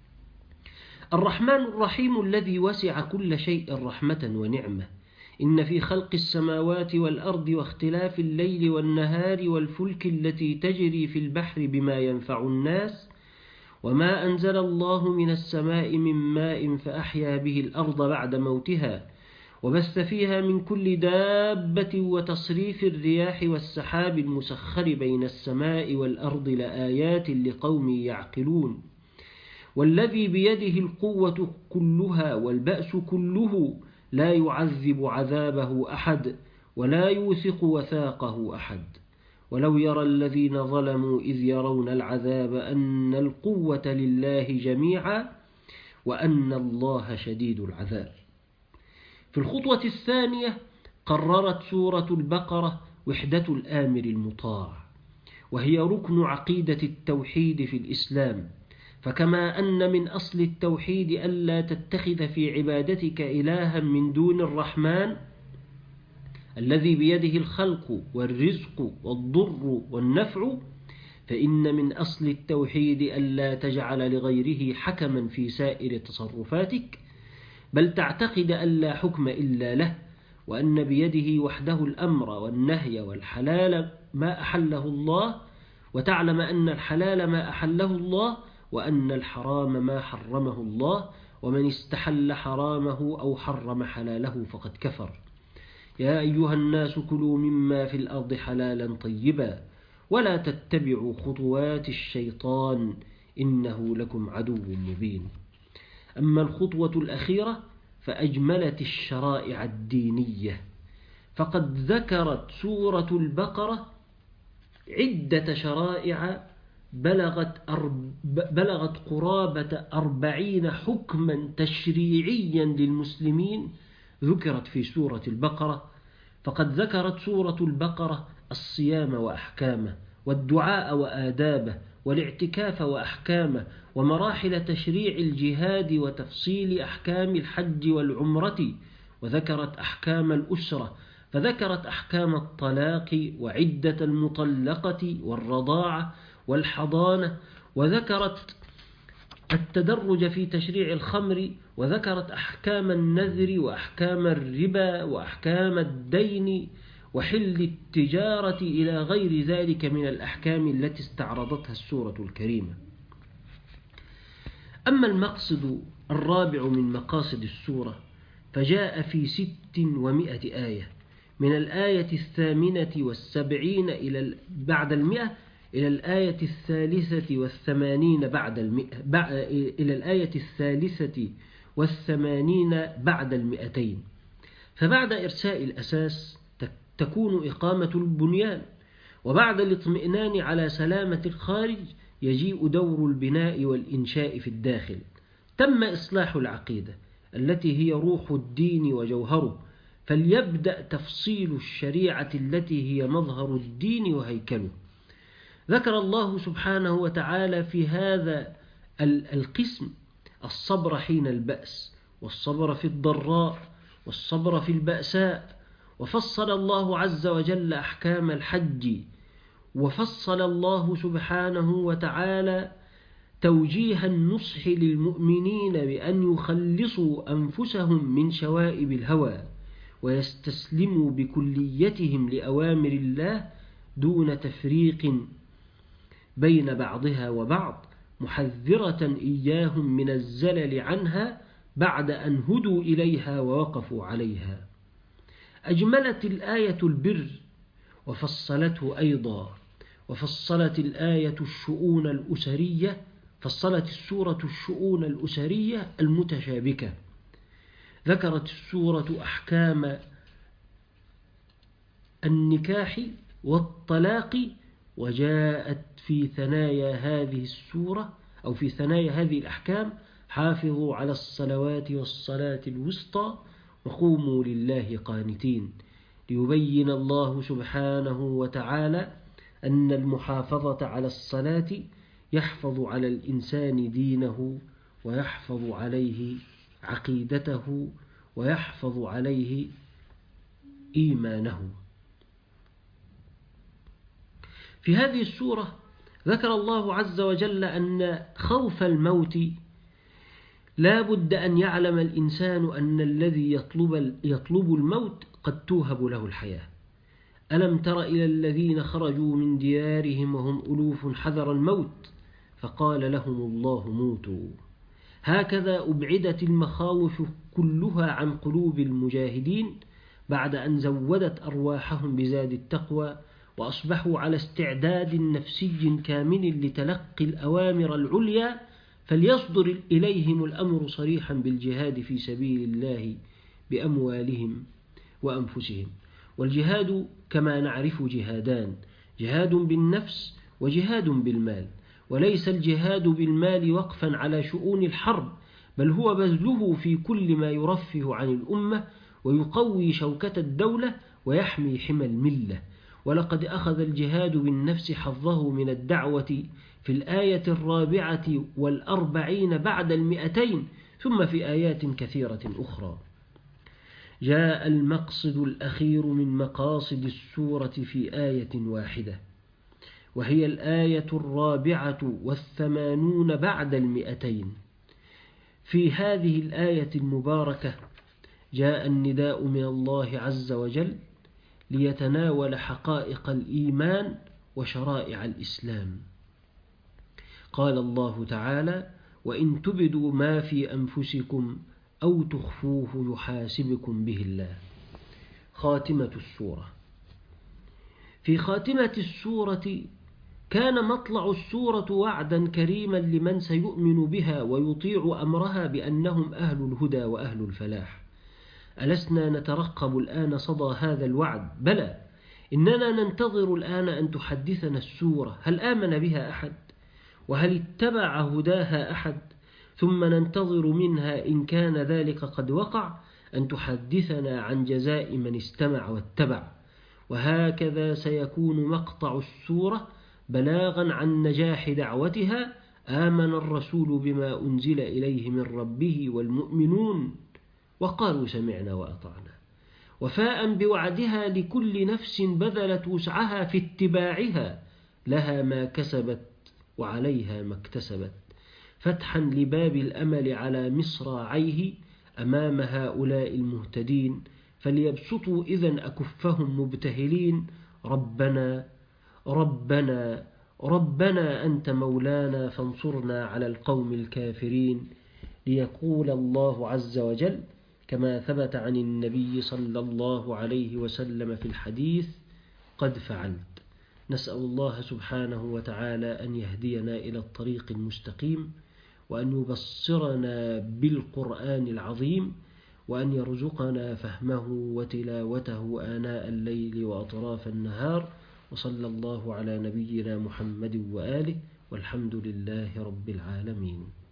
A: الرحمن الرحيم الذي وسع كل شيء رحمة ونعمة. إن في خلق السماوات والأرض واختلاف الليل والنهار والفلك التي تجري في البحر بما ينفع الناس وما أنزل الله من السماء من ماء فأحيا به الأرض بعد موتها وبث فيها من كل دابة وتصريف الرياح والسحاب المسخر بين السماء والأرض لآيات لقوم يعقلون. والذي بيده القوة كلها والبأس كله لا يعذب عذابه أحد ولا يوثق وثاقه أحد. ولو يرى الذين ظلموا إذ يرون العذاب أن القوة لله جميعا وأن الله شديد العذاب. في الخطوة الثانية قررت سورة البقرة وحدة الآمر المطاع، وهي ركن عقيدة التوحيد في الإسلام. فكما أن من أصل التوحيد ألا تتخذ في عبادتك إلها من دون الرحمن الذي بيده الخلق والرزق والضر والنفع، فإن من أصل التوحيد ألا تجعل لغيره حكما في سائر تصرفاتك، بل تعتقد أن لا حكم إلا له، وأن بيده وحده الأمر والنهي والحلال ما أحله الله، وتعلم أن الحلال ما أحله الله وأن الحرام ما حرمه الله، ومن استحل حرامه أو حرم حلاله فقد كفر. يا أيها الناس كلوا مما في الأرض حلالا طيبا ولا تتبعوا خطوات الشيطان إنه لكم عدو مبين. أما الخطوة الأخيرة فأجملت الشرائع الدينية، فقد ذكرت سورة البقرة عدة شرائع بلغت, أرب بلغت قرابة أربعين حكما تشريعيا للمسلمين ذكرت في سورة البقرة. فقد ذكرت سورة البقرة الصيام وأحكامه، والدعاء وآدابه، والاعتكاف وأحكامه، ومراحل تشريع الجهاد وتفصيل أحكام الحج والعمرة، وذكرت أحكام الأسرة، فذكرت أحكام الطلاق وعدة المطلقة والرضاعة والحضانة، وذكرت التدرج في تشريع الخمر، وذكرت أحكام النذر وأحكام الربا وأحكام الدين وحل التجارة إلى غير ذلك من الأحكام التي استعرضتها السورة الكريمة. أما المقصد الرابع من مقاصد السورة فجاء في ست ومائة آية، من الآية الثامنة والسبعين إلى بعد المئة إلى الآية الثالثة والثمانين بعد المئة إلى الآية الثالثة والثمانين بعد المئتين. فبعد إرساء الأساس تكون إقامة البنيان، وبعد الاطمئنان على سلامة الخارج يجيء دور البناء والإنشاء في الداخل. تم إصلاح العقيدة التي هي روح الدين وجوهره، فليبدأ تفصيل الشريعة التي هي مظهر الدين وهيكله. ذكر الله سبحانه وتعالى في هذا القسم الصبر حين البأس، والصبر في الضراء، والصبر في البأساء، وفصل الله عز وجل أحكام الحج، وفصل الله سبحانه وتعالى توجيه النصح للمؤمنين بأن يخلصوا أنفسهم من شوائب الهوى ويستسلموا بكليتهم لأوامر الله دون تفريق بين بعضها وبعض، محذرة إياهم من الزلل عنها بعد أن هدوا إليها ووقفوا عليها. أجملت الآية البر وفصلته أيضا، وفصلت الآية الشؤون الأسرية، فصلت السورة الشؤون الأسرية المتشابكة. ذكرت السورة أحكام النكاح والطلاق، وجاءت في ثنايا هذه السورة أو في ثنايا هذه الأحكام: حافظوا على الصلوات والصلاة الوسطى وقوموا لله قانتين، ليبين الله سبحانه وتعالى أن المحافظة على الصلاة يحفظ على الإنسان دينه، ويحفظ عليه عقيدته، ويحفظ عليه إيمانه. في هذه السورة ذكر الله عز وجل أن خوف الموت لا بد أن يعلم الإنسان أن الذي يطلب, يطلب الموت قد توهب له الحياة. ألم تر إلى الذين خرجوا من ديارهم وهم ألوف حذر الموت فقال لهم الله موتوا. هكذا أبعدت المخاوف كلها عن قلوب المجاهدين بعد أن زودت أرواحهم بزاد التقوى، وأصبحوا على استعداد نفسي كامل لتلقي الأوامر العليا، فليصدر إليهم الأمر صريحا بالجهاد في سبيل الله بأموالهم وأنفسهم. والجهاد كما نعرف جهادان: جهاد بالنفس وجهاد بالمال. وليس الجهاد بالمال وقفا على شؤون الحرب، بل هو بذله في كل ما يرفه عن الأمة ويقوي شوكة الدولة ويحمي حمى الملة. ولقد أخذ الجهاد بالنفس حظه من الدعوة في الآية الرابعة والأربعين بعد المئتين، ثم في آيات كثيرة أخرى. جاء المقصد الأخير من مقاصد السورة في آية واحدة، وهي الآية الرابعة والثمانون بعد المئتين. في هذه الآية المباركة جاء النداء من الله عز وجل ليتناول حقائق الإيمان وشرائع الإسلام. قال الله تعالى: وإن تبدوا ما في أنفسكم أو تخفوه يحاسبكم به الله. خاتمة السورة. في خاتمة السورة كان مطلع السورة وعدا كريما لمن سيؤمن بها ويطيع أمرها بأنهم أهل الهدى وأهل الفلاح. ألسنا نترقب الآن صدى هذا الوعد؟ بلى، إننا ننتظر الآن أن تحدثنا السورة هل آمن بها أحد؟ وهل اتبع هداها أحد؟ ثم ننتظر منها إن كان ذلك قد وقع أن تحدثنا عن جزاء من استمع واتبع. وهكذا سيكون مقطع السورة بلاغا عن نجاح دعوتها: آمن الرسول بما أنزل إليه من ربه والمؤمنون وقالوا سمعنا وأطعنا. وفاء بوعدها لكل نفس بذلت وسعها في اتباعها: لها ما كسبت وعليها ما اكتسبت. فتحا لباب الأمل على مصراعيه أمام هؤلاء المهتدين، فليبسطوا إذن أكفهم مبتهلين: ربنا ربنا ربنا أنت مولانا فانصرنا على القوم الكافرين. ليقول الله عز وجل كما ثبت عن النبي صلى الله عليه وسلم في الحديث: قد فعلت. نسأل الله سبحانه وتعالى أن يهدينا إلى الطريق المستقيم، وأن يبصرنا بالقرآن العظيم، وأن يرزقنا فهمه وتلاوته آناء الليل وأطراف النهار. وصلى الله على نبينا محمد وآله، والحمد لله رب العالمين.